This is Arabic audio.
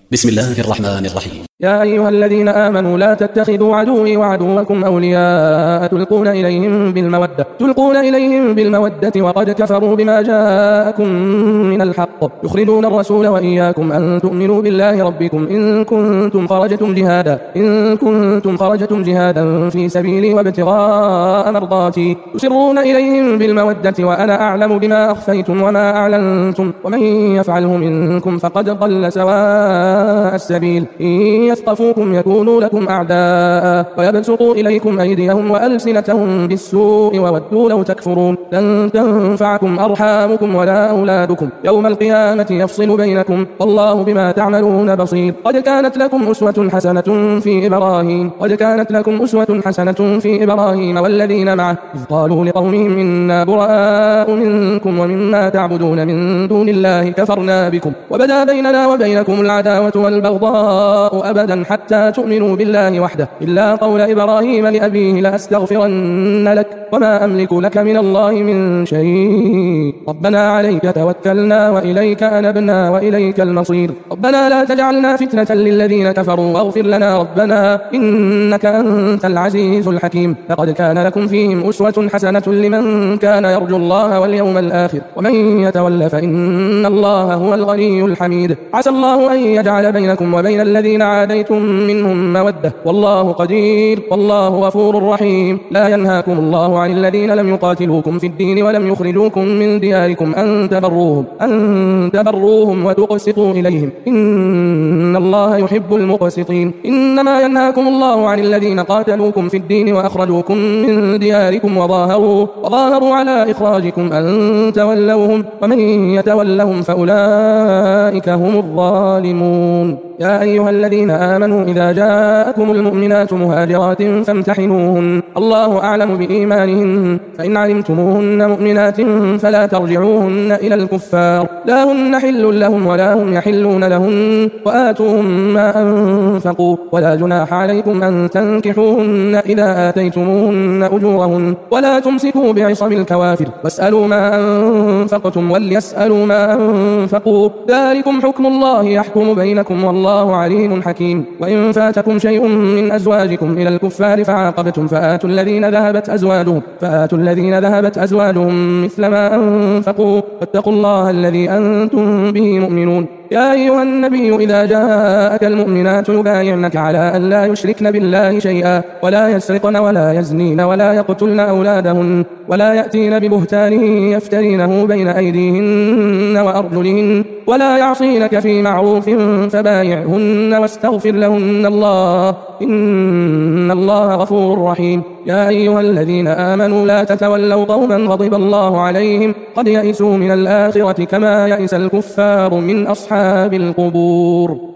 بسم الله الرحمن الرحيم. يا أيها الذين آمنوا لا تتخذوا عدوي وعدوكم أولياء تلقون إليهم بالمودة وقد كفروا بما جاءكم من الحق يخرجون الرسول وإياكم أن تؤمنوا بالله ربكم إن كنتم خرجتم جهادا في سبيلي وابتغاء مرضاتي تسرون إليهم بالمودة وأنا أعلم بما أخفيتم وما أعلنتم ومن يفعله منكم فقد ضل سواء السبيل إن يثقفوكم يكونوا لكم أعداء ويبسطوا إليكم أيديهم وألسنتهم بالسوء وودوا لو تكفرون لن تنفعكم أرحامكم ولا أولادكم يوم القيامة يفصل بينكم والله بما تعملون بصير قد كانت لكم أسوة حسنة في إبراهيم والذين معه إذ قالوا لقومهم إنا براء منكم ومما تعبدون من دون الله كفرنا بكم وبدا بيننا وبينكم العداوة والبغضاء أبدا حتى تؤمنوا بالله وحده إلا قول إبراهيم لأبيه لأستغفرن لك وما أملك لك من الله من شيء ربنا عليك توكلنا وإليك أنبنا وإليك المصير ربنا لا تجعلنا فتنة للذين كفروا واغفر لنا ربنا إنك أنت العزيز الحكيم لقد كان لكم فيهم أسوة حسنة لمن كان يرجو الله واليوم الآخر ومن يتول فإن الله هو الغني الحميد عسى الله أن يجعل بينكم وبين الذين عاديتم منهم مودة والله قدير والله غفور رحيم لا ينهاكم الله عن الذين لم يقاتلوكم في الدين ولم يخرجوكم من دياركم أن تبروهم وتقسطوا إليهم إن الله يحب المقسطين إنما ينهاكم الله عن الذين قاتلوكم في الدين وأخرجوكم من دياركم وظاهروا على إخراجكم أن تولوهم ومن يتولهم فأولئك هم الظالمون يا أيها الذين آمنوا إذا جاءكم المؤمنات مهاجرات فامتحنوهن الله أعلم بإيمانهن فإن علمتموهن مؤمنات فلا ترجعوهن إلى الكفار لا هن حل لهم ولا هم يحلون لهن وآتوهم ما أنفقوا ولا جناح عليكم أن تنكحوهن إذا آتيتموهن أجورهن ولا تمسكوا بعصم الكوافر واسألوا ما أنفقتم وليسألوا ما أنفقوا ذلكم حكم الله يحكم بينكم والله عليم حكيم فاتكم شيء من أزواجكم إلى الكفار فعاقبتم فآتوا الذين ذهبت أزواجهم مثل ما أنفقوا واتقوا الله الذي أنتم به مؤمنون يا أيها النبي إذا جاءك المؤمنات يبايعنك على أن لا يشركن بالله شيئا ولا يسرقن ولا يزنين ولا يقتلن أولادهن ولا يأتين ببهتان يفترينه بين أيديهن وأرجلهن ولا يعصينك في معروف فبايعهن واستغفر لهن الله إن الله غفور رحيم يا أيها الذين آمنوا لا تتولوا قوما غضب الله عليهم قد يئسوا من الآخرة كما يئس الكفار من أصحاب القبور.